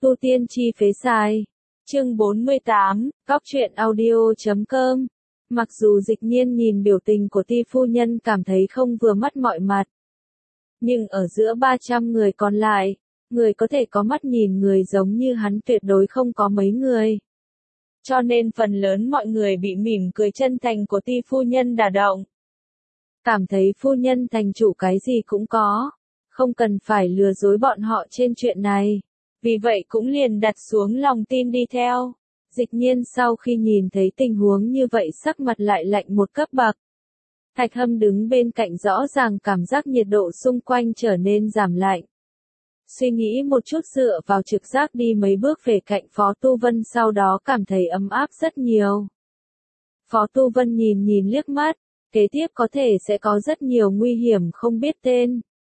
Tu tiên chi phế sai. Chương 48, Cóc truyện audio.com. Mặc dù Dịch Nhiên nhìn biểu tình của Ti phu nhân cảm thấy không vừa mắt mọi mặt. Nhưng ở giữa 300 người còn lại, người có thể có mắt nhìn người giống như hắn tuyệt đối không có mấy người. Cho nên phần lớn mọi người bị mỉm cười chân thành của Ti phu nhân đả động. Cảm thấy phu nhân thành chủ cái gì cũng có, không cần phải lừa dối bọn họ trên chuyện này. Vì vậy cũng liền đặt xuống lòng tin đi theo. Dịch Nhiên sau khi nhìn thấy tình huống như vậy sắc mặt lại lạnh một cấp bậc. Thạch Hâm đứng bên cạnh rõ ràng cảm giác nhiệt độ xung quanh trở nên giảm lạnh. Suy nghĩ một chút dựa vào trực giác đi mấy bước về cạnh Phó Tu Vân sau đó cảm thấy ấm áp rất nhiều. Phó Tu Vân nhìn liếc mắt, kế tiếp có thể sẽ có rất nhiều nguy hiểm không biết tên.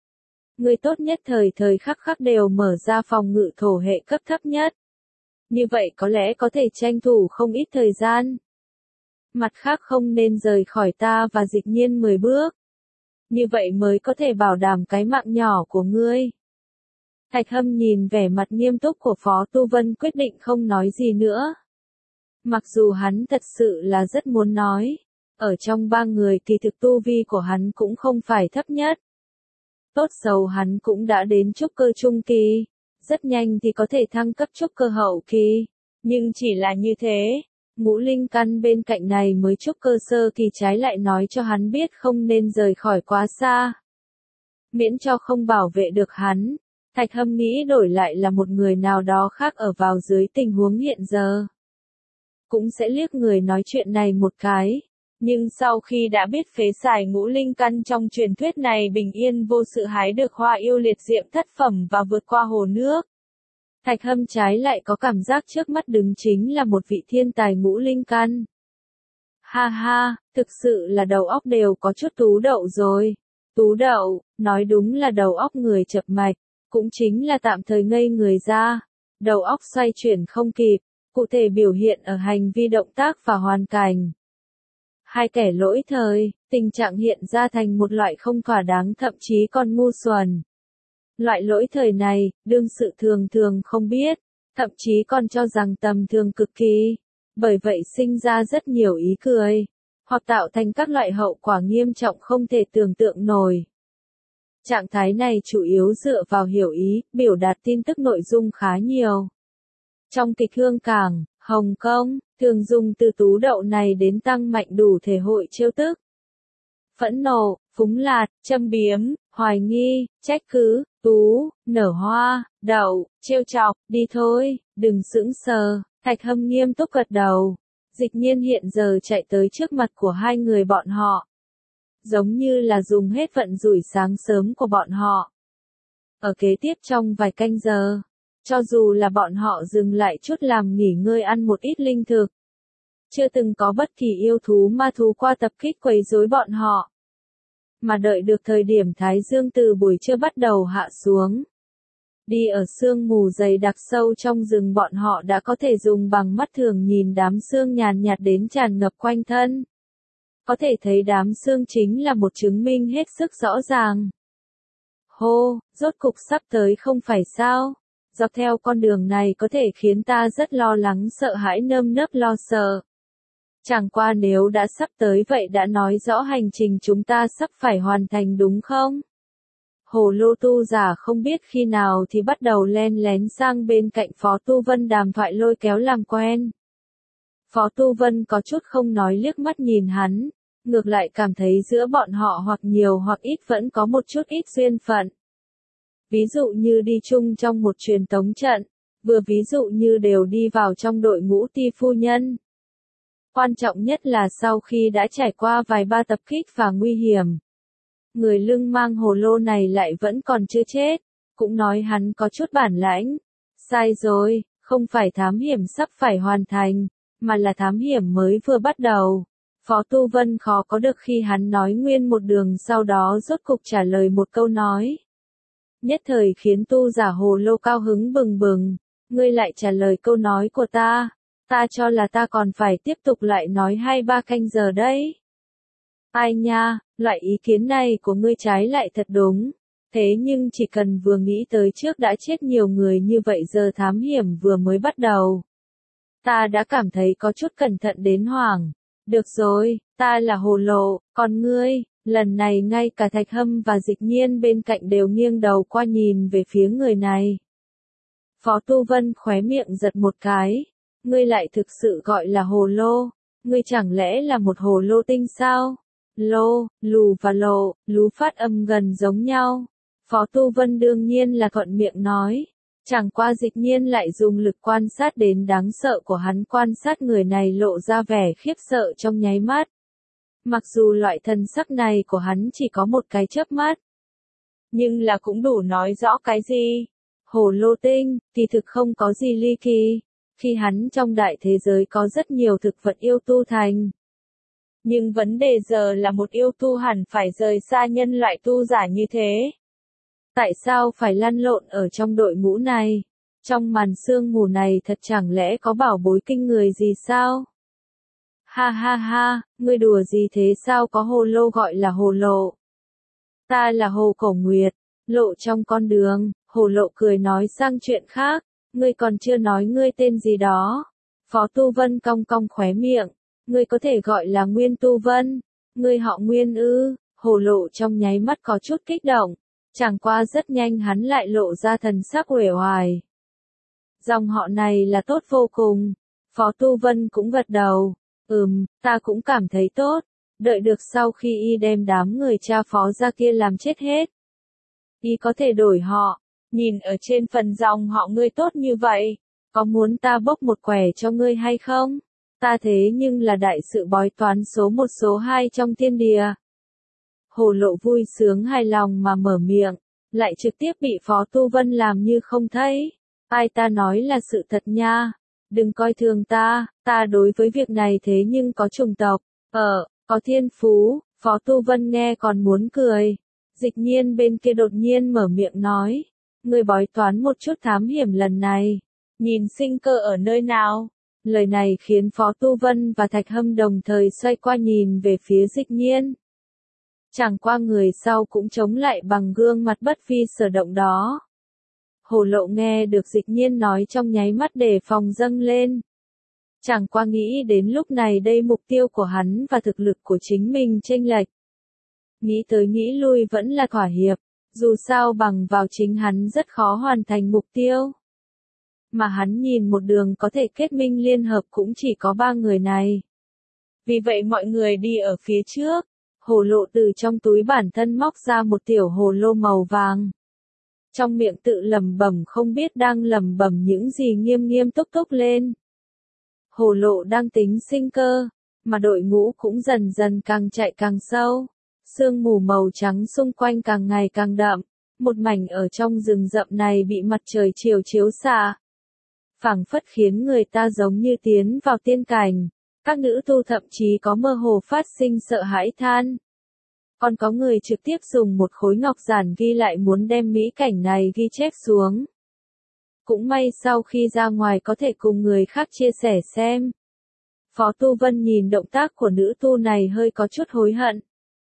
Người tốt nhất thời khắc đều mở ra phòng ngự thổ hệ cấp thấp nhất. Như vậy có lẽ có thể tranh thủ không ít thời gian. Mặt khác không nên rời khỏi ta và Dịch Nhiên 10 bước. Như vậy mới có thể bảo đảm cái mạng nhỏ của ngươi. Thạch Hâm nhìn vẻ mặt nghiêm túc của Phó Tu Vân quyết định không nói gì nữa. Mặc dù hắn thật sự là rất muốn nói. Ở trong 3 người kỳ thực tu vi của hắn cũng không phải thấp nhất. Tốt xấu hắn cũng đã đến trúc cơ trung kỳ, rất nhanh thì có thể thăng cấp trúc cơ hậu kỳ, nhưng chỉ là như thế, ngũ linh căn bên cạnh này mới trúc cơ sơ kỳ trái lại nói cho hắn biết không nên rời khỏi quá xa. Miễn cho không bảo vệ được hắn, Thạch Hâm nghĩ đổi lại là một người nào đó khác ở vào dưới tình huống hiện giờ. Cũng sẽ liếc người nói chuyện này một cái. Nhưng sau khi đã biết phế xài ngũ linh căn trong truyền thuyết này bình yên vô sự hái được hoa yêu liệt diệm thất phẩm và vượt qua hồ nước. Thạch Hâm trái lại có cảm giác trước mắt đứng chính là một vị thiên tài ngũ linh căn. Ha ha, thực sự là đầu óc đều có chút tú đậu rồi. Tú đậu, nói đúng là đầu óc người chập mạch, cũng chính là tạm thời ngây người ra. Đầu óc xoay chuyển không kịp, cụ thể biểu hiện ở hành vi động tác và hoàn cảnh. Hai kẻ lỗi thời, tình trạng hiện ra thành một loại không thỏa đáng thậm chí còn ngu xuẩn. Loại lỗi thời này, đương sự thường không biết, thậm chí còn cho rằng tầm thường cực kỳ. Bởi vậy sinh ra rất nhiều ý cười, hoặc tạo thành các loại hậu quả nghiêm trọng không thể tưởng tượng nổi. Trạng thái này chủ yếu dựa vào hiểu ý, biểu đạt tin tức nội dung khá nhiều. Trong kịch Hương Cảng, Hồng Kông, thường dùng từ tú đậu này đến tăng mạnh đủ thể hội trêu tức. Phẫn nộ, phúng lạt, châm biếm, hoài nghi, trách cứ, tú, nở hoa, đậu, trêu chọc, đi thôi, đừng sững sờ. Thạch Hâm nghiêm túc gật đầu. Dịch Nhiên hiện giờ chạy tới trước mặt của hai người bọn họ. Giống như là dùng hết vận rủi sáng sớm của bọn họ. Ở kế tiếp trong vài canh giờ. Cho dù là bọn họ dừng lại chút làm nghỉ ngơi ăn một ít linh thực. Chưa từng có bất kỳ yêu thú ma thú qua tập kích quấy rối bọn họ. Mà đợi được thời điểm Thái Dương từ buổi trưa bắt đầu hạ xuống. Đi ở sương mù dày đặc sâu trong rừng bọn họ đã có thể dùng bằng mắt thường nhìn đám sương nhàn nhạt đến tràn ngập quanh thân. Có thể thấy đám sương chính là một chứng minh hết sức rõ ràng. Hô, rốt cục sắp tới không phải sao? Dọc theo con đường này có thể khiến ta rất lo lắng sợ hãi nơm nớp lo sợ. Chẳng qua nếu đã sắp tới vậy đã nói rõ hành trình chúng ta sắp phải hoàn thành đúng không? Hồ lô tu giả không biết khi nào thì bắt đầu len lén sang bên cạnh Phó Tu Vân đàm thoại lôi kéo làm quen. Phó Tu Vân có chút không nói liếc mắt nhìn hắn, ngược lại cảm thấy giữa bọn họ hoặc nhiều hoặc ít vẫn có một chút ít duyên phận. Ví dụ như đi chung trong một truyền tống trận, vừa ví dụ như đều đi vào trong đội ngũ Ti phu nhân. Quan trọng nhất là sau khi đã trải qua vài ba tập kích và nguy hiểm. Người lưng mang hồ lô này lại vẫn còn chưa chết, cũng nói hắn có chút bản lãnh. Sai rồi, không phải thám hiểm sắp phải hoàn thành, mà là thám hiểm mới vừa bắt đầu. Phó Tu Vân khó có được khi hắn nói nguyên một đường sau đó rốt cục trả lời một câu nói. Nhất thời khiến tu giả hồ lô cao hứng bừng bừng, ngươi lại trả lời câu nói của ta cho là ta còn phải tiếp tục lại nói 2-3 canh giờ đấy. Ai nha, loại ý kiến này của ngươi trái lại thật đúng, Thế nhưng chỉ cần vừa nghĩ tới trước đã chết nhiều người như vậy giờ thám hiểm vừa mới bắt đầu. Ta đã cảm thấy có chút cẩn thận đến hoảng. Được rồi, ta là Hồ Lộ, còn ngươi, lần này ngay cả Thạch Hâm và Dịch Nhiên bên cạnh đều nghiêng đầu qua nhìn về phía người này. Phó Tu Vân khóe miệng giật một cái. Ngươi lại thực sự gọi là hồ lô, ngươi chẳng lẽ là một hồ lô tinh sao? Lô, lù và lộ, lú phát âm gần giống nhau. Phó Tu Vân đương nhiên là thuận miệng nói. Chẳng qua Dịch Nhiên lại dùng lực quan sát đến đáng sợ của hắn quan sát người này lộ ra vẻ khiếp sợ trong nháy mắt. Mặc dù loại thần sắc này của hắn chỉ có một cái chớp mắt. Nhưng là cũng đủ nói rõ cái gì. Hồ lô tinh, kỳ thực không có gì ly kỳ. Khi hắn trong đại thế giới có rất nhiều thực vật yêu tu thành. Nhưng vấn đề giờ là một yêu tu hẳn phải rời xa nhân loại tu giả như thế. Tại sao phải lăn lộn ở trong đội ngũ này? Trong màn sương mù này thật chẳng lẽ có bảo bối kinh người gì sao? Ha ha ha, ngươi đùa gì thế sao có hồ lô gọi là hồ lộ? Ta là Hồ Cổ Nguyệt, lộ trong con đường, Hồ Lộ cười nói sang chuyện khác. Ngươi còn chưa nói ngươi tên gì đó. Phó Tu Vân cong cong khóe miệng. Ngươi có thể gọi là Nguyên Tu Vân. Ngươi họ Nguyên ư? Hồ Lộ trong nháy mắt có chút kích động. Chẳng qua rất nhanh hắn lại lộ ra thần sắc uể oải. Dòng họ này là tốt vô cùng. Phó Tu Vân cũng gật đầu. Ta cũng cảm thấy tốt. Đợi được sau khi y đem đám người cha phó ra kia làm chết hết. Y có thể đổi họ. Nhìn ở trên phần dòng họ ngươi tốt như vậy, có muốn ta bốc một quẻ cho ngươi hay không? Ta thế nhưng là đại sự bói toán số 1 số 2 trong thiên địa. Hồ Lộ vui sướng hài lòng mà mở miệng, lại trực tiếp bị Phó Tu Vân làm như không thấy. Ai ta nói là sự thật nha, đừng coi thường ta đối với việc này thế nhưng có chủng tộc, có thiên phú. Phó Tu Vân nghe còn muốn cười. Dịch Nhiên bên kia đột nhiên mở miệng nói. Ngươi bói toán một chút thám hiểm lần này. Nhìn sinh cơ ở nơi nào? Lời này khiến Phó Tu Vân và Thạch Hâm đồng thời xoay qua nhìn về phía Dịch Nhiên. Chẳng qua người sau cũng chống lại bằng gương mặt bất phi sở động đó. Hồ Lộ nghe được Dịch Nhiên nói trong nháy mắt đề phòng dâng lên. Chẳng qua nghĩ đến lúc này đây mục tiêu của hắn và thực lực của chính mình chênh lệch. Nghĩ tới nghĩ lui vẫn là thỏa hiệp. Dù sao bằng vào chính hắn rất khó hoàn thành mục tiêu. Mà hắn nhìn một đường có thể kết minh liên hợp cũng chỉ có 3 người này. Vì vậy mọi người đi ở phía trước. Hồ Lộ từ trong túi bản thân móc ra một tiểu hồ lô màu vàng. Trong miệng tự lẩm bẩm không biết đang lẩm bẩm những gì nghiêm nghiêm túc túc lên. Hồ Lộ đang tính sinh cơ, mà đội ngũ cũng dần dần càng chạy càng sâu. Sương mù màu trắng xung quanh càng ngày càng đậm, một mảnh ở trong rừng rậm này bị mặt trời chiều chiếu xạ. Phảng phất khiến người ta giống như tiến vào tiên cảnh, các nữ tu thậm chí có mơ hồ phát sinh sợ hãi than. Còn có người trực tiếp dùng một khối ngọc giản ghi lại muốn đem mỹ cảnh này ghi chép xuống. Cũng may sau khi ra ngoài có thể cùng người khác chia sẻ xem. Phó Tu Vân nhìn động tác của nữ tu này hơi có chút hối hận.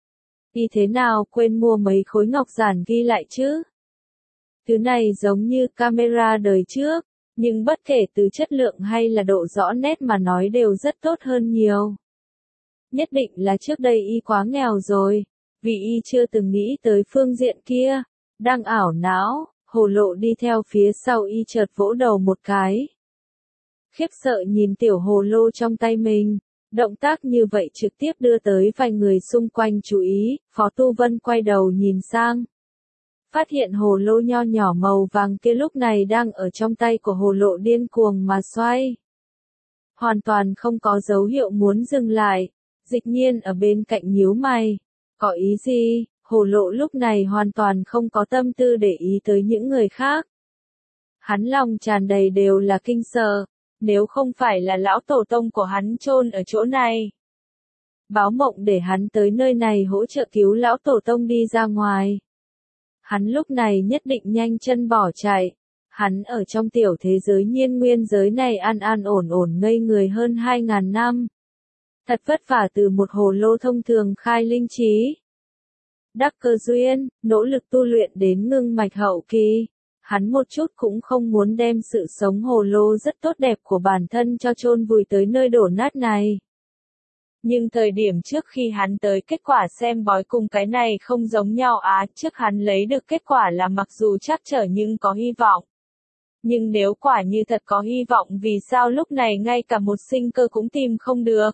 Y thế nào quên mua mấy khối ngọc giản ghi lại chứ? Thứ này giống như camera đời trước, nhưng bất kể từ chất lượng hay là độ rõ nét mà nói đều rất tốt hơn nhiều. Nhất định là trước đây y quá nghèo rồi, vì y chưa từng nghĩ tới phương diện kia. Đang ảo não, Hồ Lộ đi theo phía sau y chợt vỗ đầu một cái. Khiếp sợ nhìn tiểu hồ lô trong tay mình. Động tác như vậy trực tiếp đưa tới vài người xung quanh chú ý. Phó Tu Vân quay đầu nhìn sang. Phát hiện hồ lô nho nhỏ màu vàng kia lúc này đang ở trong tay của Hồ Lộ điên cuồng mà xoay. Hoàn toàn không có dấu hiệu muốn dừng lại. Dịch Nhiên ở bên cạnh nhíu mày. Có ý gì? Hồ Lộ lúc này hoàn toàn không có tâm tư để ý tới những người khác. Hắn lòng tràn đầy đều là kinh sợ. Nếu không phải là lão tổ tông của hắn chôn ở chỗ này. Báo mộng để hắn tới nơi này hỗ trợ cứu lão tổ tông đi ra ngoài. Hắn lúc này nhất định nhanh chân bỏ chạy. Hắn ở trong tiểu thế giới nhiên nguyên giới này an an ổn ổn ngây người hơn 2.000 năm. Thật vất vả từ một hồ lô thông thường khai linh trí. đắc cơ duyên, nỗ lực tu luyện đến ngưng mạch hậu kỳ. Hắn một chút cũng không muốn đem sự sống hồ lô rất tốt đẹp của bản thân cho chôn vùi tới nơi đổ nát này. Nhưng thời điểm trước khi hắn tới kết quả xem bói cùng cái này không giống nhau trước hắn lấy được kết quả là mặc dù trắc trở nhưng có hy vọng. Nhưng nếu quả như thật có hy vọng vì sao lúc này ngay cả một sinh cơ cũng tìm không được.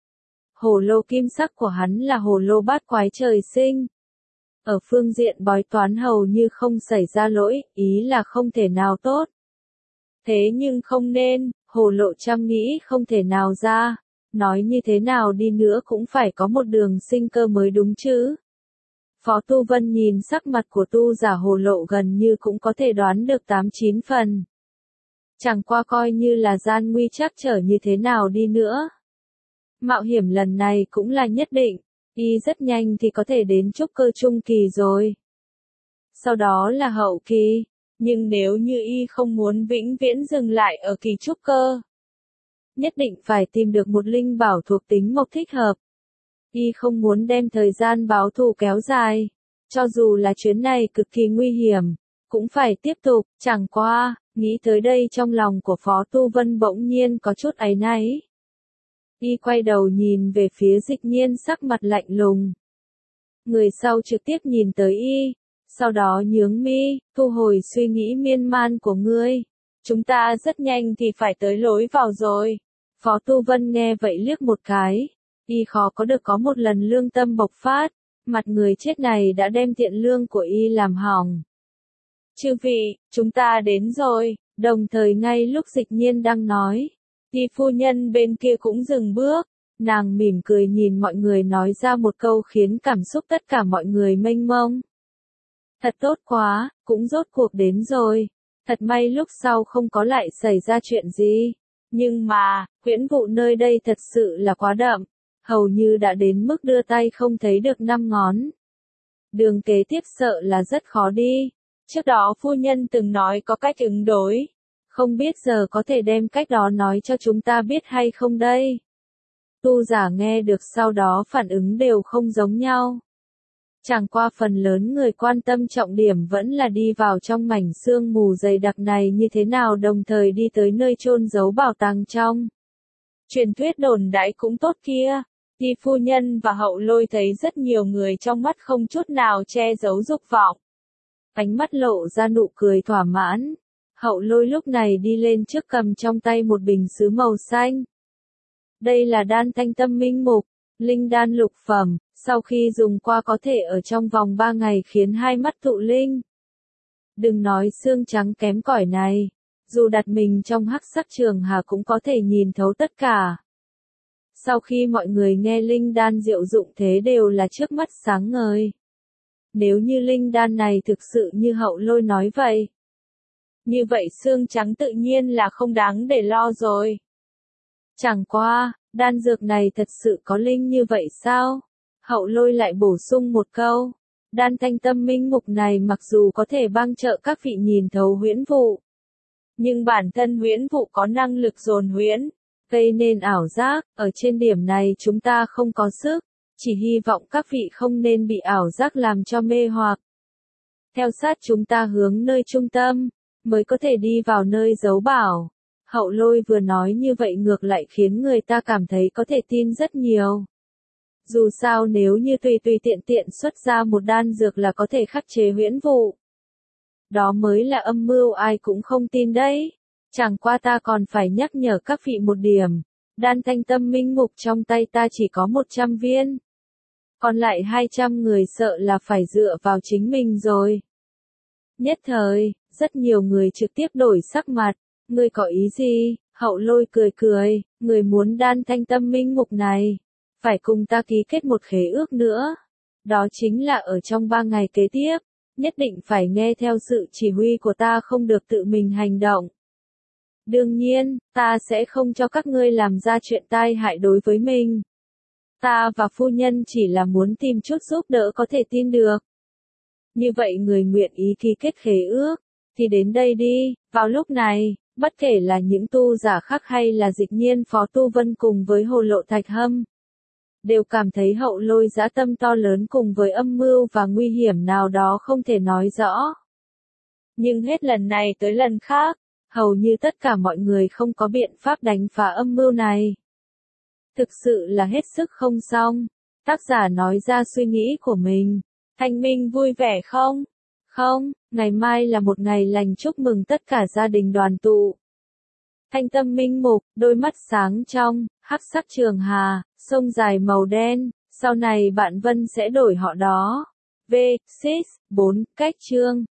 Hồ lô kim sắc của hắn là hồ lô bát quái trời sinh. Ở phương diện bói toán hầu như không xảy ra lỗi, ý là không thể nào tốt. Thế nhưng không nên, hồ lộ trăm nghĩ không thể nào ra, nói như thế nào đi nữa cũng phải có một đường sinh cơ mới đúng chứ. Phó Tu Vân nhìn sắc mặt của tu giả hồ lộ gần như cũng có thể đoán được 8-9 phần. Chẳng qua coi như là gian nguy trắc trở như thế nào đi nữa. Mạo hiểm lần này cũng là nhất định, y rất nhanh thì có thể đến trúc cơ trung kỳ rồi. Sau đó là hậu kỳ, nhưng nếu như y không muốn vĩnh viễn dừng lại ở kỳ trúc cơ, nhất định phải tìm được một linh bảo thuộc tính mộc thích hợp. Y không muốn đem thời gian báo thù kéo dài, cho dù là chuyến này cực kỳ nguy hiểm, cũng phải tiếp tục, chẳng qua, nghĩ tới đây trong lòng của Phó Tu Vân bỗng nhiên có chút áy náy. Y quay đầu nhìn về phía Dịch Nhiên sắc mặt lạnh lùng. Người sau trực tiếp nhìn tới y, sau đó nhướng mi, thu hồi suy nghĩ miên man của ngươi. Chúng ta rất nhanh thì phải tới lối vào rồi. Phó Tu Vân nghe vậy liếc một cái, y khó có được có một lần lương tâm bộc phát, mặt người chết này đã đem thiện lương của y làm hỏng. Chư vị, chúng ta đến rồi, đồng thời ngay lúc Dịch Nhiên đang nói, thì phu nhân bên kia cũng dừng bước, nàng mỉm cười nhìn mọi người nói ra một câu khiến cảm xúc tất cả mọi người mênh mông. Thật tốt quá, cũng rốt cuộc đến rồi, thật may lúc sau không có lại xảy ra chuyện gì, nhưng mà, huyễn vụ nơi đây thật sự là quá đậm, hầu như đã đến mức đưa tay không thấy được 5 ngón. Đường kế tiếp sợ là rất khó đi, trước đó phu nhân từng nói có cách ứng đối. Không biết giờ có thể đem cách đó nói cho chúng ta biết hay không đây? Tu giả nghe được sau đó phản ứng đều không giống nhau. Chẳng qua phần lớn người quan tâm trọng điểm vẫn là đi vào trong mảnh sương mù dày đặc này như thế nào đồng thời đi tới nơi chôn giấu bảo tàng trong. Truyền thuyết đồn đãi cũng tốt kia. Thì phu nhân và hậu lôi thấy rất nhiều người trong mắt không chút nào che giấu dục vọng. Ánh mắt lộ ra nụ cười thỏa mãn. Hậu lôi lúc này đi lên trước cầm trong tay một bình sứ màu xanh. Đây là đan thanh tâm minh mục, linh đan lục phẩm, sau khi dùng qua có thể ở trong vòng 3 ngày khiến hai mắt thụ linh. Đừng nói xương trắng kém cỏi này, dù đặt mình trong hắc sắc trường hà cũng có thể nhìn thấu tất cả. Sau khi mọi người nghe linh đan diệu dụng thế đều là trước mắt sáng ngời. Nếu như linh đan này thực sự như hậu lôi nói vậy, như vậy xương trắng tự nhiên là không đáng để lo rồi. Chẳng qua, đan dược này thật sự có linh như vậy sao? Hậu lôi lại bổ sung một câu. Đan thanh tâm minh mục này mặc dù có thể bang trợ các vị nhìn thấu huyễn vụ, nhưng bản thân huyễn vụ có năng lực dồn huyễn, gây nên ảo giác, ở trên điểm này chúng ta không có sức, chỉ hy vọng các vị không nên bị ảo giác làm cho mê hoặc. Theo sát chúng ta hướng nơi trung tâm, mới có thể đi vào nơi giấu bảo. Hậu lôi vừa nói như vậy ngược lại khiến người ta cảm thấy có thể tin rất nhiều. Dù sao nếu như tùy tiện tiện xuất ra một đan dược là có thể khắc chế huyễn vụ, đó mới là âm mưu ai cũng không tin đấy. Chẳng qua ta còn phải nhắc nhở các vị một điểm, đan thanh tâm minh mục trong tay ta chỉ có 100 viên. Còn lại 200 người sợ là phải dựa vào chính mình rồi. Nhất thời, rất nhiều người trực tiếp đổi sắc mặt, ngươi có ý gì? Hậu lôi cười, người muốn đan thanh tâm minh mục này, phải cùng ta ký kết một khế ước nữa. Đó chính là ở trong 3 ngày kế tiếp, nhất định phải nghe theo sự chỉ huy của ta không được tự mình hành động. Đương nhiên, ta sẽ không cho các ngươi làm ra chuyện tai hại đối với mình. Ta và phu nhân chỉ là muốn tìm chút giúp đỡ có thể tin được. Như vậy người nguyện ý ký kết khế ước, thì đến đây đi. Vào lúc này, bất kể là những tu giả khác hay là Dịch Nhiên Phó Tu Vân cùng với Hồ Lộ Thạch Hâm, đều cảm thấy Hậu Lôi dã tâm to lớn cùng với âm mưu và nguy hiểm nào đó không thể nói rõ. Nhưng hết lần này tới lần khác, hầu như tất cả mọi người không có biện pháp đánh phá âm mưu này. Thực sự là hết sức không xong. Tác giả nói ra suy nghĩ của mình. Thanh Minh vui vẻ không? Không, ngày mai là một ngày lành, chúc mừng tất cả gia đình đoàn tụ. Thanh tâm minh mục, đôi mắt sáng trong, hắc sắc trường hà, sông dài màu đen, sau này bạn Vân sẽ đổi họ đó. V. 6, 4, cách chương.